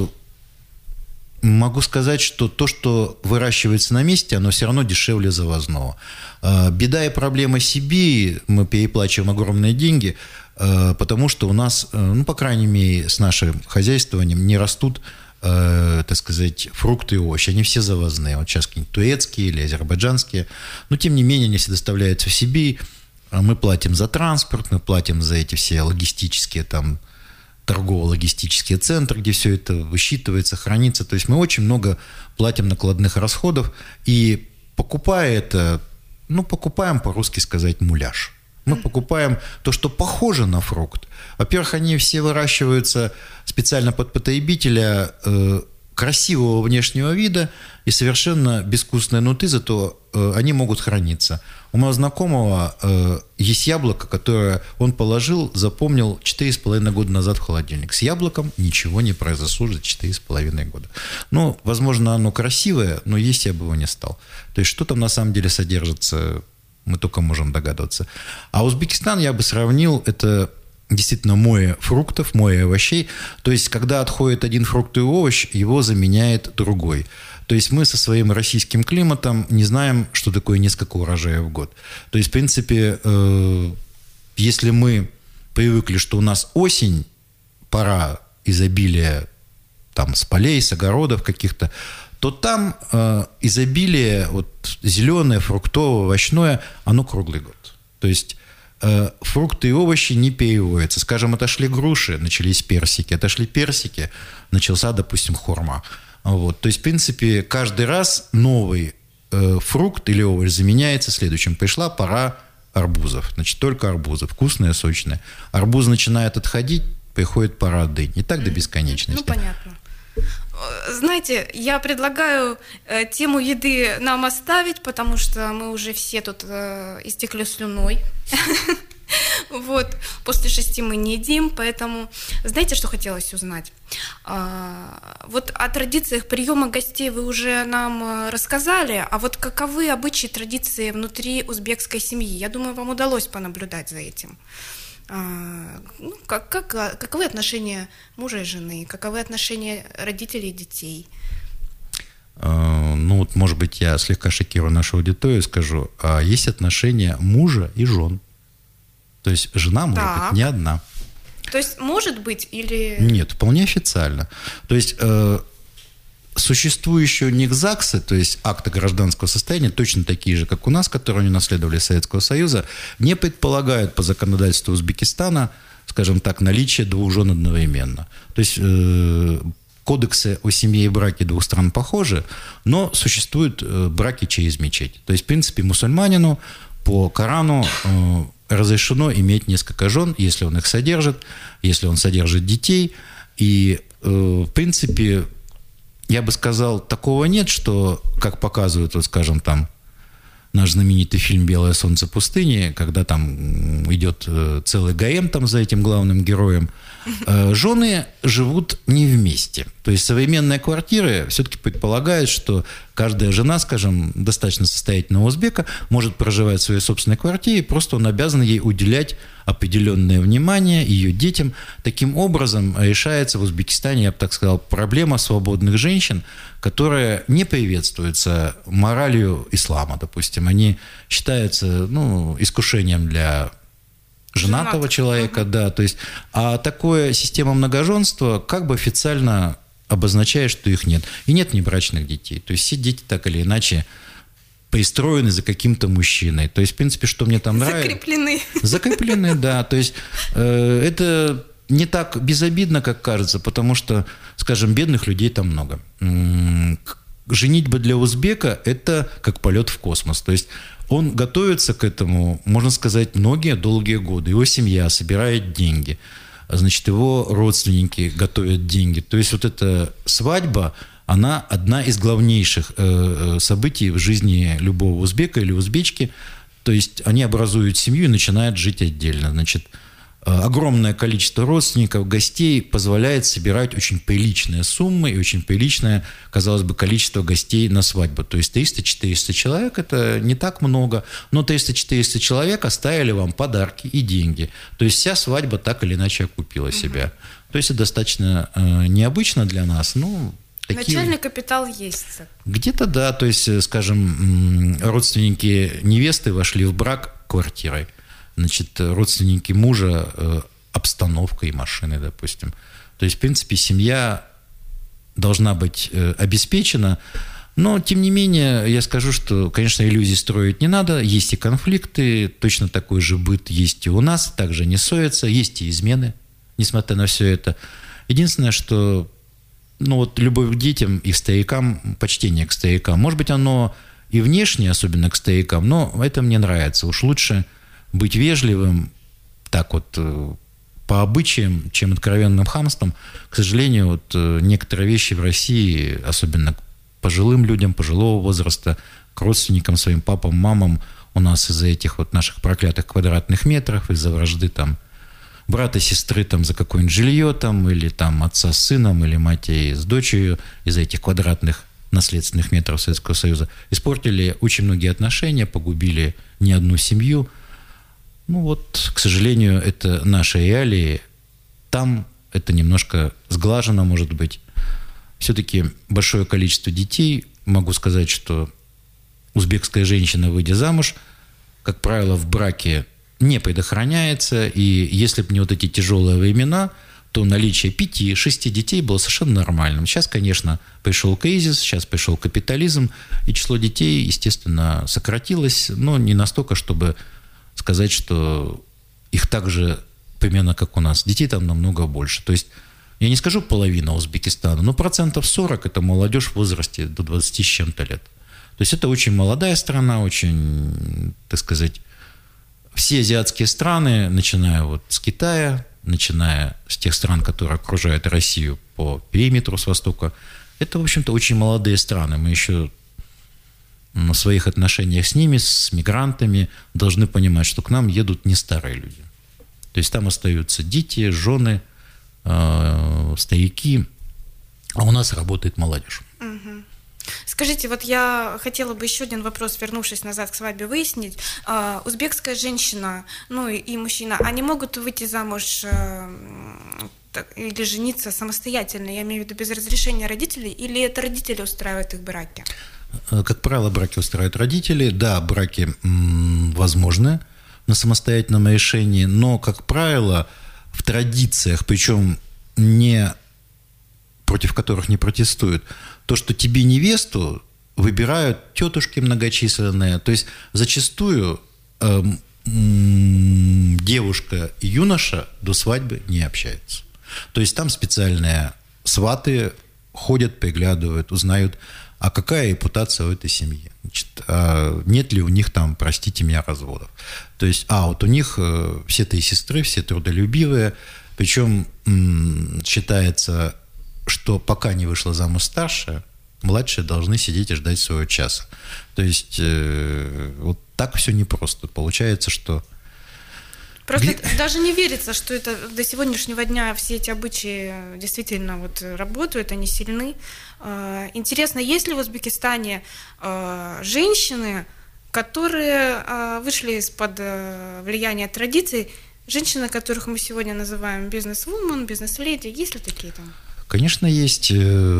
могу сказать, что то, что выращивается на месте, оно все равно дешевле завозного. Беда и проблема Сибири, мы переплачиваем огромные деньги, потому что у нас, ну, по крайней мере, с нашим хозяйствованием не растут, так сказать, фрукты и овощи. Они все завозные. Вот сейчас какие-нибудь турецкие или азербайджанские. Но, тем не менее, они все доставляются в Сибирь. Мы платим за транспорт, мы платим за эти все логистические, там, торгово-логистические центры, где все это высчитывается, хранится. То есть мы очень много платим накладных расходов. И покупая это, ну, покупаем, по-русски сказать, муляж. Мы покупаем то, что похоже на фрукт. Во-первых, они все выращиваются специально под потребителя красивого внешнего вида и совершенно безвкусной нуты, зато они могут храниться. У моего знакомого есть яблоко, которое он положил, запомнил 4,5 года назад в холодильник. С яблоком ничего не произошло за 4,5 года. Ну, возможно, оно красивое, но есть я бы его не стал. То есть, что там на самом деле содержится, мы только можем догадываться. А Узбекистан я бы сравнил, это действительно море фруктов, море овощей. То есть, когда отходит один фрукт и овощ, его заменяет другой. То есть, мы со своим российским климатом не знаем, что такое несколько урожаев в год. То есть, в принципе, если мы привыкли, что у нас осень, пора изобилия там, с полей, с огородов каких-то, то там изобилие вот, зеленое, фруктовое, овощное, оно круглый год. То есть фрукты и овощи не переводятся. Скажем, отошли груши, начались персики. Отошли персики, начался, допустим, хурма. Вот. То есть, в принципе, каждый раз новый фрукт или овощ заменяется следующим. Пришла пора арбузов. Значит, только арбузы. Вкусные, сочные. Арбуз начинает отходить, приходит пора дынь. И так до бесконечности. Ну, понятно. Знаете, я предлагаю тему еды нам оставить, потому что мы уже все тут истекли слюной. Вот, после 6 мы не едим, поэтому знаете, что хотелось узнать? Вот о традициях приема гостей вы уже нам рассказали, а вот каковы обычаи, традиции внутри узбекской семьи? Я думаю, вам удалось понаблюдать за этим. Ну, каковы отношения мужа и жены, каковы отношения родителей и детей? Ну, вот, может быть, я слегка шокирую нашу аудиторию, скажу, есть отношения мужа и жен. То есть жена может быть не одна. То есть может быть или... Нет, вполне официально. То есть существующие у них ЗАГСы, то есть акты гражданского состояния, точно такие же, как у нас, которые они наследовали из Советского Союза, не предполагают по законодательству Узбекистана, скажем так, наличие 2 жен одновременно. То есть кодексы о семье и браке 2 стран похожи, но существуют браки через мечеть. То есть, в принципе, мусульманину по Корану разрешено иметь несколько жен, если он их содержит, если он содержит детей. И, в принципе, я бы сказал, такого нет, что, как показывают, вот, скажем, там, наш знаменитый фильм «Белое солнце пустыни», когда там идет целый гаем там за этим главным героем, жены живут не вместе. То есть современные квартиры все-таки предполагают, что каждая жена, скажем, достаточно состоятельного узбека, может проживать в своей собственной квартире, просто он обязан ей уделять определенное внимание, ее детям. Таким образом решается в Узбекистане, я бы так сказал, проблема свободных женщин, которая не приветствуется моралью ислама, допустим. Они считаются искушением для женатого человека, да, то есть, а такая система многоженства как бы официально обозначает, что их нет. И нет внебрачных детей. То есть все дети так или иначе пристроены за каким-то мужчиной. То есть, в принципе, что мне там нравится... Закреплены, да. То есть это не так безобидно, как кажется, потому что, скажем, бедных людей там много. Женитьба для узбека – это как полет в космос. То есть он готовится к этому, можно сказать, многие долгие годы. Его семья собирает деньги. Значит, его родственники готовят деньги. То есть вот эта свадьба, она одна из главнейших событий в жизни любого узбека или узбечки. То есть они образуют семью и начинают жить отдельно. Значит, огромное количество родственников, гостей позволяет собирать очень приличные суммы и очень приличное, казалось бы, количество гостей на свадьбу. То есть 300-400 человек – это не так много, но 300-400 человек оставили вам подарки и деньги. То есть вся свадьба так или иначе окупила себя. То есть это достаточно необычно для нас, Начальный капитал есть. Где-то да, то есть, скажем, родственники невесты вошли в брак квартирой. Значит, родственники мужа обстановкой машины, допустим. То есть, в принципе, семья должна быть обеспечена. Но, тем не менее, я скажу, что, конечно, иллюзий строить не надо. Есть и конфликты, точно такой же быт есть и у нас, также не ссорятся, есть и измены, несмотря на все это. Единственное, что любовь к детям и к старикам, почтение к старикам, может быть, оно и внешне, особенно к старикам, но это мне нравится. Уж лучше быть вежливым, так вот, по обычаям, чем откровенным хамством. К сожалению, некоторые вещи в России, особенно к пожилым людям, пожилого возраста, к родственникам, своим папам, мамам, у нас из-за этих наших проклятых квадратных метров, из-за вражды там брата, сестры там за какое-нибудь жилье там, или там отца с сыном, или матери с дочерью, из-за этих квадратных наследственных метров Советского Союза, испортили очень многие отношения, погубили не одну семью. К сожалению, это наши реалии. Там это немножко сглажено, может быть. Все-таки большое количество детей. Могу сказать, что узбекская женщина, выйдя замуж, как правило, в браке не предохраняется. И если бы не эти тяжелые времена, то наличие 5-6 детей было совершенно нормальным. Сейчас, конечно, пришел кризис, сейчас пришел капитализм, и число детей, естественно, сократилось, но не настолько, чтобы сказать, что их так же примерно как у нас. Детей там намного больше. То есть, я не скажу половина Узбекистана, но 40% это молодежь в возрасте до 20 с чем-то лет. То есть, это очень молодая страна, очень, так сказать, все азиатские страны, начиная с Китая, начиная с тех стран, которые окружают Россию по периметру с востока, это, в общем-то, очень молодые страны. Мы еще на своих отношениях с ними, с мигрантами, должны понимать, что к нам едут не старые люди. То есть там остаются дети, жены, старики, а у нас работает молодежь. Угу. Скажите, я хотела бы еще один вопрос, вернувшись назад к свадьбе, выяснить. Узбекская женщина, и мужчина, они могут выйти замуж или жениться самостоятельно, я имею в виду без разрешения родителей, или это родители устраивают их браки? Как правило, браки устраивают родители. Да, браки возможны на самостоятельном решении, но, как правило, в традициях, причем не против которых не протестуют, то, что тебе невесту выбирают тетушки многочисленные. То есть зачастую девушка и юноша до свадьбы не общаются. То есть там специальные сваты ходят, приглядывают, узнают, а какая репутация у этой семьи. Значит, нет ли у них там, простите меня, разводов. То есть, у них все 3 сестры, все трудолюбивые, причем считается, что пока не вышла замуж старшая, младшие должны сидеть и ждать своего часа. То есть вот так все непросто. Получается, что... Просто даже не верится, что это до сегодняшнего дня все эти обычаи действительно вот работают, они сильны. Интересно, есть ли в Узбекистане женщины, которые вышли из-под влияния традиций, женщины, которых мы сегодня называем бизнес-вумен, бизнес-леди, есть ли такие там? Конечно, есть.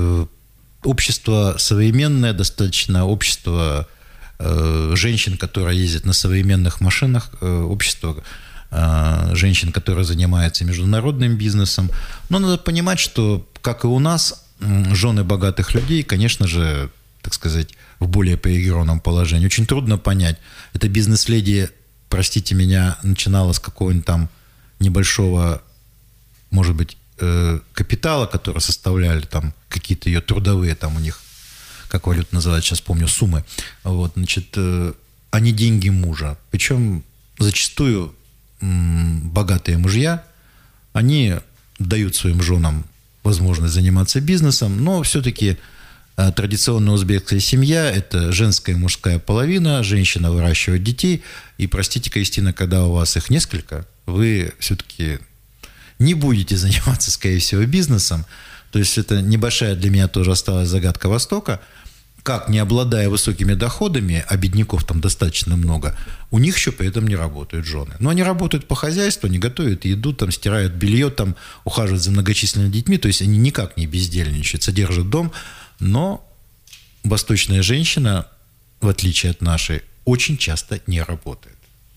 Общество современное достаточно, общество женщин, которые ездят на современных машинах, общество женщин, которые занимаются международным бизнесом. Но надо понимать, что, как и у нас, жены богатых людей, конечно же, так сказать, в более привилегированном положении. Очень трудно понять. Это бизнес-леди, простите меня, начинала с какого-нибудь там небольшого, может быть, капитала, который составляли там какие-то ее трудовые, там у них, как валют называют, сейчас помню, суммы. Вот, значит, а не деньги мужа. Причем зачастую богатые мужья, они дают своим женам возможность заниматься бизнесом, но все-таки традиционная узбекская семья – это женская и мужская половина, женщина выращивает детей, и, простите, Кристина, когда у вас их несколько, вы все-таки не будете заниматься, скорее всего, бизнесом. То есть это небольшая для меня тоже осталась загадка Востока. Как, не обладая высокими доходами, а бедняков там достаточно много, у них еще при этом не работают жены. Но они работают по хозяйству, они готовят еду, там, стирают белье, там, ухаживают за многочисленными детьми, то есть они никак не бездельничают, содержат дом. Но восточная женщина, в отличие от нашей, очень часто не работает.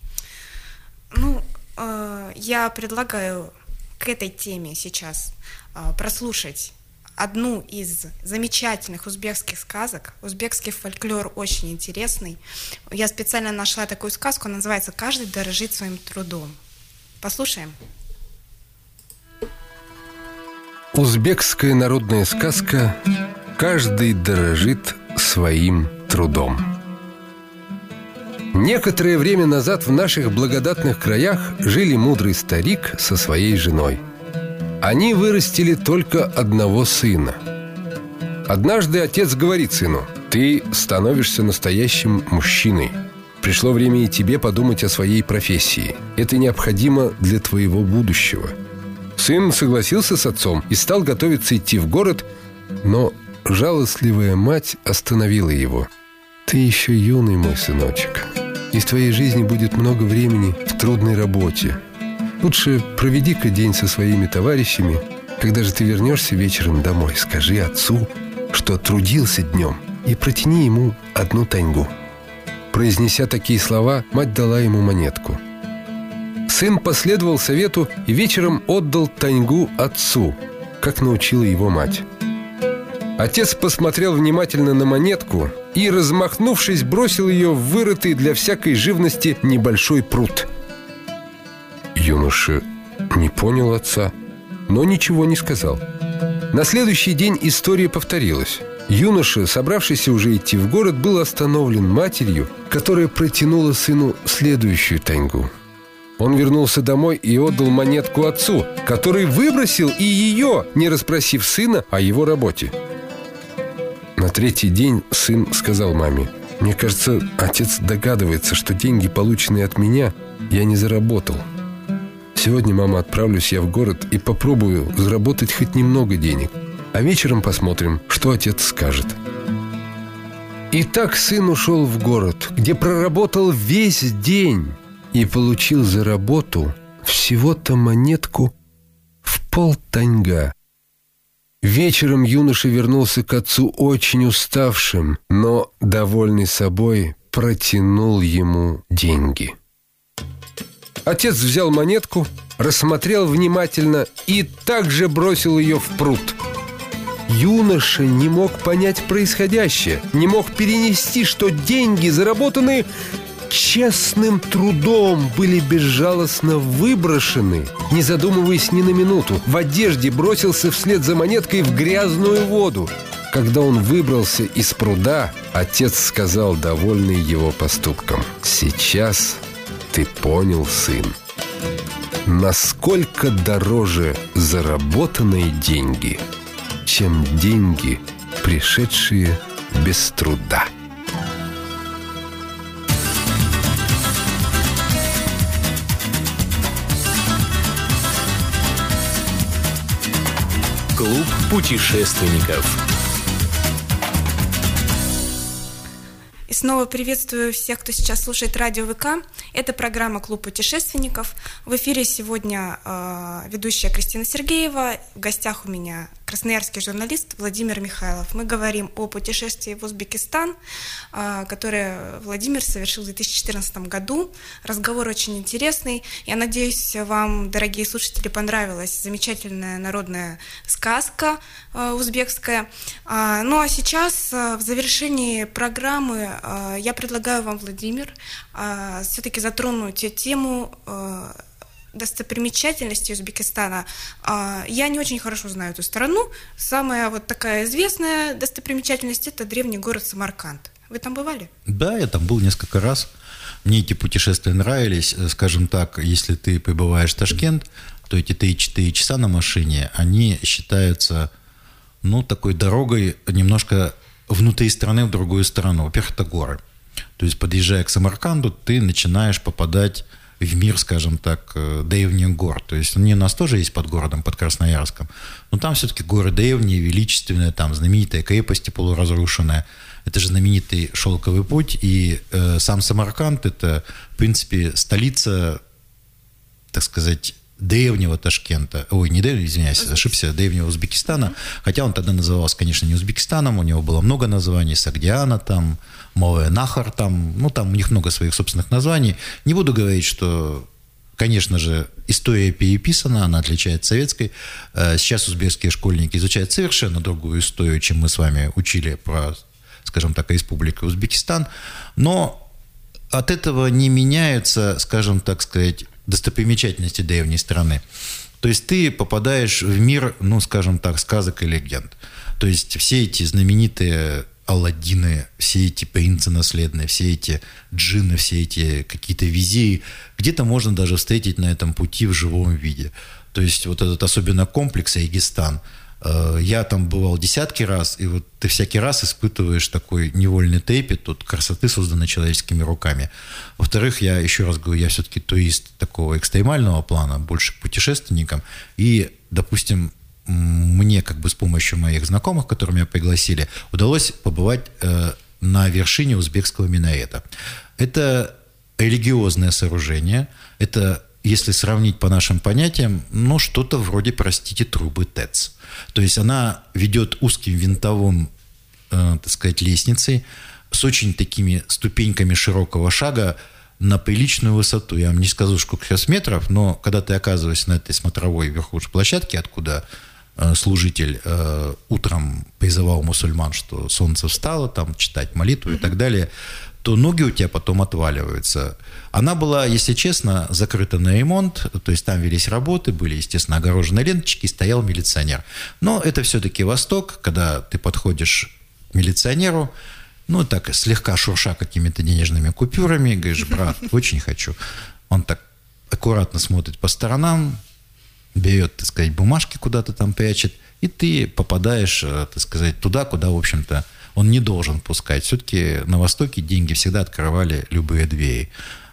Ну, я предлагаю к этой теме сейчас прослушать одну из замечательных узбекских сказок. Узбекский фольклор очень интересный. Я специально нашла такую сказку, она называется «Каждый дорожит своим трудом». Послушаем. Узбекская народная сказка «Каждый дорожит своим трудом». Некоторое время назад в наших благодатных краях жили мудрый старик со своей женой. Они вырастили только одного сына. Однажды отец говорит сыну: «Ты становишься настоящим мужчиной. Пришло время и тебе подумать о своей профессии. Это необходимо для твоего будущего». Сын согласился с отцом и стал готовиться идти в город, но жалостливая мать остановила его. «Ты еще юный, мой сыночек, и в твоей жизни будет много времени в трудной работе. Лучше проведи-ка день со своими товарищами. Когда же ты вернешься вечером домой, скажи отцу, что трудился днем, и протяни ему 1 таньгу». Произнеся такие слова, мать дала ему монетку. Сын последовал совету и вечером отдал таньгу отцу, как научила его мать. Отец посмотрел внимательно на монетку и, размахнувшись, бросил ее в вырытый для всякой живности небольшой пруд. Юноша не понял отца, но ничего не сказал. На следующий день история повторилась. Юноша, собравшийся уже идти в город, был остановлен матерью, которая протянула сыну следующую таньгу. Он вернулся домой и отдал монетку отцу, который выбросил и ее, не расспросив сына о его работе. На 3-й день сын сказал маме: «Мне кажется, отец догадывается, что деньги, полученные от меня, я не заработал. Сегодня, мама, отправлюсь я в город и попробую заработать хоть немного денег. А вечером посмотрим, что отец скажет». И так сын ушел в город, где проработал весь день и получил за работу всего-то монетку в 0,5 таньга. Вечером юноша вернулся к отцу очень уставшим, но, довольный собой, протянул ему деньги. Отец взял монетку, рассмотрел внимательно и также бросил ее в пруд. Юноша не мог понять происходящее, не мог перенести, что деньги, заработанные честным трудом, были безжалостно выброшены. Не задумываясь ни на минуту, в одежде бросился вслед за монеткой в грязную воду. Когда он выбрался из пруда, отец сказал, довольный его поступком: «Сейчас ты понял, сын, насколько дороже заработанные деньги, чем деньги, пришедшие без труда. Клуб путешественников. И снова приветствую всех, кто сейчас слушает радио ВК. Это программа «Клуб путешественников». В эфире сегодня ведущая Кристина Сергеева. В гостях у меня красноярский журналист Владимир Михайлов. Мы говорим о путешествии в Узбекистан, которое Владимир совершил в 2014 году. Разговор очень интересный. Я надеюсь, вам, дорогие слушатели, понравилась замечательная народная сказка узбекская. Ну а сейчас, в завершении программы, я предлагаю вам, Владимир, все-таки затронуть тему достопримечательностей Узбекистана. Я не очень хорошо знаю эту страну. Самая вот такая известная достопримечательность – это древний город Самарканд. Вы там бывали? Да, я там был несколько раз. Мне эти путешествия нравились. Скажем так, если ты прибываешь в Ташкент, то эти 3-4 часа на машине, они считаются, такой дорогой немножко внутри страны в другую страну. Во-первых, это горы. То есть, подъезжая к Самарканду, ты начинаешь попадать в мир, скажем так, древних гор. То есть, они у нас тоже есть под городом, под Красноярском, но там все-таки горы древние, величественные, там знаменитая крепость полуразрушенная. Это же знаменитый шелковый путь, и сам Самарканд – это, в принципе, столица, так сказать, древнего Ташкента, не древнего, извиняюсь, ошибся, древнего Узбекистана, хотя он тогда назывался, конечно, не Узбекистаном, у него было много названий, Сагдиана там, Малая Нахар там, там у них много своих собственных названий. Не буду говорить, что, конечно же, история переписана, она отличается от советской. Сейчас узбекские школьники изучают совершенно другую историю, чем мы с вами учили про, скажем так, Республику Узбекистан, но от этого не меняются, скажем так сказать, достопримечательности древней страны. То есть ты попадаешь в мир, скажем так, сказок и легенд. То есть все эти знаменитые Аладдины, все эти принцы наследные, все эти джинны, все эти какие-то визири, где-то можно даже встретить на этом пути в живом виде. То есть вот этот особенно комплекс Регистан, я там бывал десятки раз, и вот ты всякий раз испытываешь такой невольный трепет от красоты, созданной человеческими руками. Во-вторых, я еще раз говорю, я все-таки турист такого экстремального плана, больше к путешественникам, и, допустим, мне как бы с помощью моих знакомых, которые меня пригласили, удалось побывать на вершине узбекского минарета. Это религиозное сооружение, это, если сравнить по нашим понятиям, что-то вроде, простите, трубы ТЭЦ. То есть она ведет узким винтовым, так сказать, лестницей с очень такими ступеньками широкого шага на приличную высоту. Я вам не скажу, сколько сейчас метров, но когда ты оказываешься на этой смотровой верхушке площадки, откуда служитель утром призывал мусульман, что солнце встало, там читать молитву и так далее, то ноги у тебя потом отваливаются. Она была, если честно, закрыта на ремонт, то есть там велись работы, были, естественно, огорожены ленточки, стоял милиционер. Но это все-таки Восток, когда ты подходишь к милиционеру, так слегка шурша какими-то денежными купюрами, говоришь: брат, очень хочу. Он так аккуратно смотрит по сторонам, берет, так сказать, бумажки куда-то там прячет, и ты попадаешь, так сказать, туда, куда, в общем-то, он не должен пускать. Все-таки на Востоке деньги всегда открывали любые двери.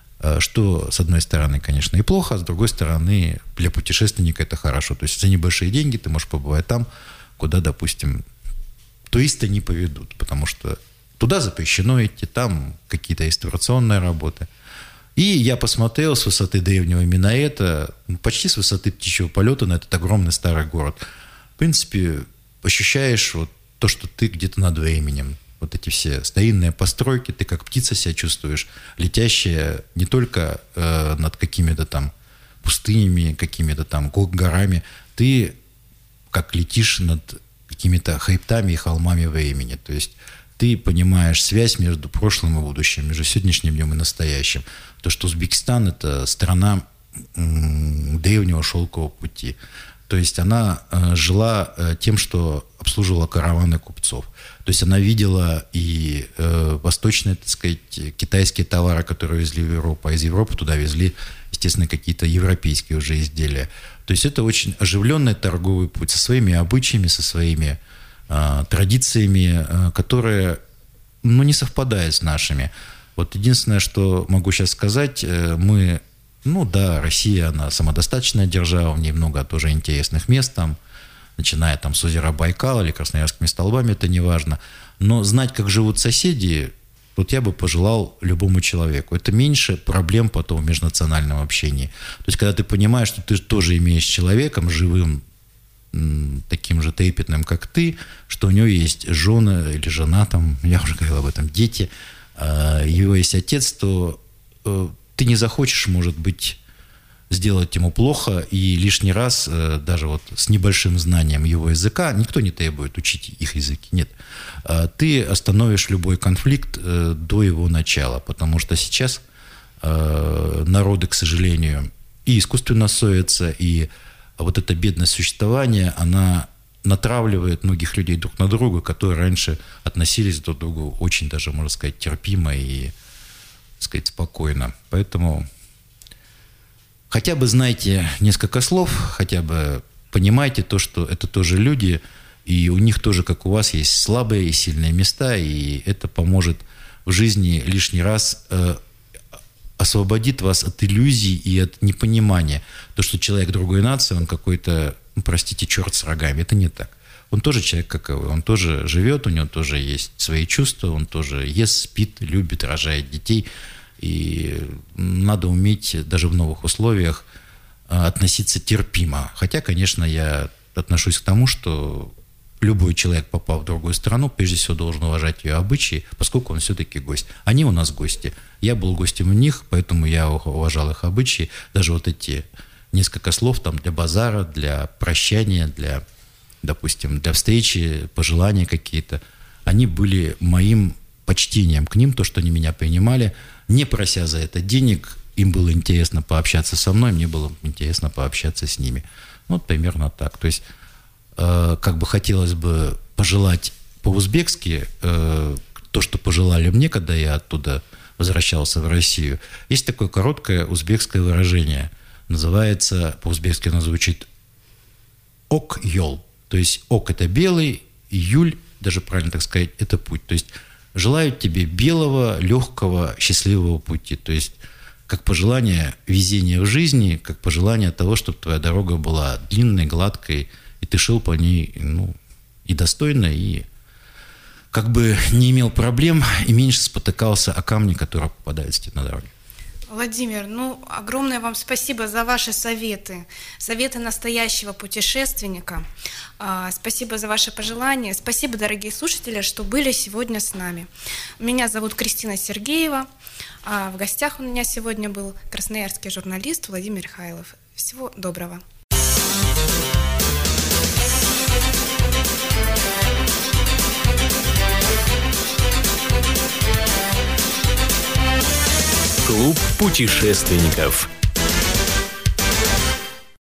Что, с одной стороны, конечно, и плохо, а с другой стороны, для путешественника это хорошо. То есть за небольшие деньги ты можешь побывать там, куда, допустим, туристы не поведут, потому что туда запрещено идти, там какие-то реставрационные работы. И я посмотрел с высоты древнего минарета, почти с высоты птичьего полета на этот огромный старый город. В принципе, ощущаешь вот то, что ты где-то над временем. Вот эти все старинные постройки, ты как птица себя чувствуешь, летящая не только над какими-то там пустынями, какими-то там горами, ты как летишь над какими-то хребтами и холмами времени. То есть ты понимаешь связь между прошлым и будущим, между сегодняшним днем и настоящим. То, что Узбекистан – это страна древнего шелкового пути. То есть она жила тем, что обслуживала караваны купцов. То есть она видела и восточные, так сказать, китайские товары, которые везли в Европу, а из Европы туда везли, естественно, какие-то европейские уже изделия. То есть это очень оживленный торговый путь со своими обычаями, со своими традициями, которые не совпадают с нашими. Вот единственное, что могу сейчас сказать, мы, Россия, она самодостаточная держава, в ней много тоже интересных мест там, начиная там с озера Байкал или Красноярскими столбами, это не важно. Но знать, как живут соседи, вот я бы пожелал любому человеку. Это меньше проблем потом в межнациональном общении. То есть, когда ты понимаешь, что ты тоже имеешь с человеком живым, таким же трепетным, как ты, что у него есть жена или жена, там, я уже говорил об этом, дети, его есть отец, то ты не захочешь, может быть, сделать ему плохо, и лишний раз, даже вот с небольшим знанием его языка, никто не требует учить их языки, нет. Ты остановишь любой конфликт до его начала, потому что сейчас народы, к сожалению, и искусственно ссорятся, и вот эта бедность существования, она натравливает многих людей друг на друга, которые раньше относились друг к другу очень даже, можно сказать, терпимо и, так сказать, спокойно. Поэтому хотя бы знайте несколько слов, хотя бы понимайте то, что это тоже люди, и у них тоже, как у вас, есть слабые и сильные места, и это поможет в жизни лишний раз освободит вас от иллюзий и от непонимания. То, что человек другой нации, он какой-то, простите, черт с рогами. Это не так. Он тоже человек каковой. Он тоже живет, у него тоже есть свои чувства, он тоже ест, спит, любит, рожает детей. И надо уметь даже в новых условиях относиться терпимо. Хотя, конечно, я отношусь к тому, что любой человек, попав в другую страну, прежде всего должен уважать ее обычаи, поскольку он все-таки гость. Они у нас гости. Я был гостем у них, поэтому я уважал их обычаи. Даже вот эти несколько слов там для базара, для прощания, для, допустим, для встречи, пожелания какие-то, они были моим почтением к ним, то, что они меня принимали, не прося за это денег. Им было интересно пообщаться со мной, мне было интересно пообщаться с ними. Вот примерно так. То есть как бы хотелось бы пожелать по-узбекски то, что пожелали мне, когда я оттуда возвращался в Россию. Есть такое короткое узбекское выражение. Называется, по-узбекски оно звучит «ок-йол». То есть «ок» — это белый, и «юль», даже правильно так сказать, это путь. То есть желаю тебе белого, легкого, счастливого пути. То есть как пожелание везения в жизни, как пожелание того, чтобы твоя дорога была длинной, гладкой, и ты шел по ней, и достойно, и как бы не имел проблем, и меньше спотыкался о камни, которые попадаются тебе на дороге. Владимир, огромное вам спасибо за ваши советы, советы настоящего путешественника. Спасибо за ваши пожелания. Спасибо, дорогие слушатели, что были сегодня с нами. Меня зовут Кристина Сергеева. В гостях у меня сегодня был красноярский журналист Владимир Хайлов. Всего доброго. Клуб путешественников.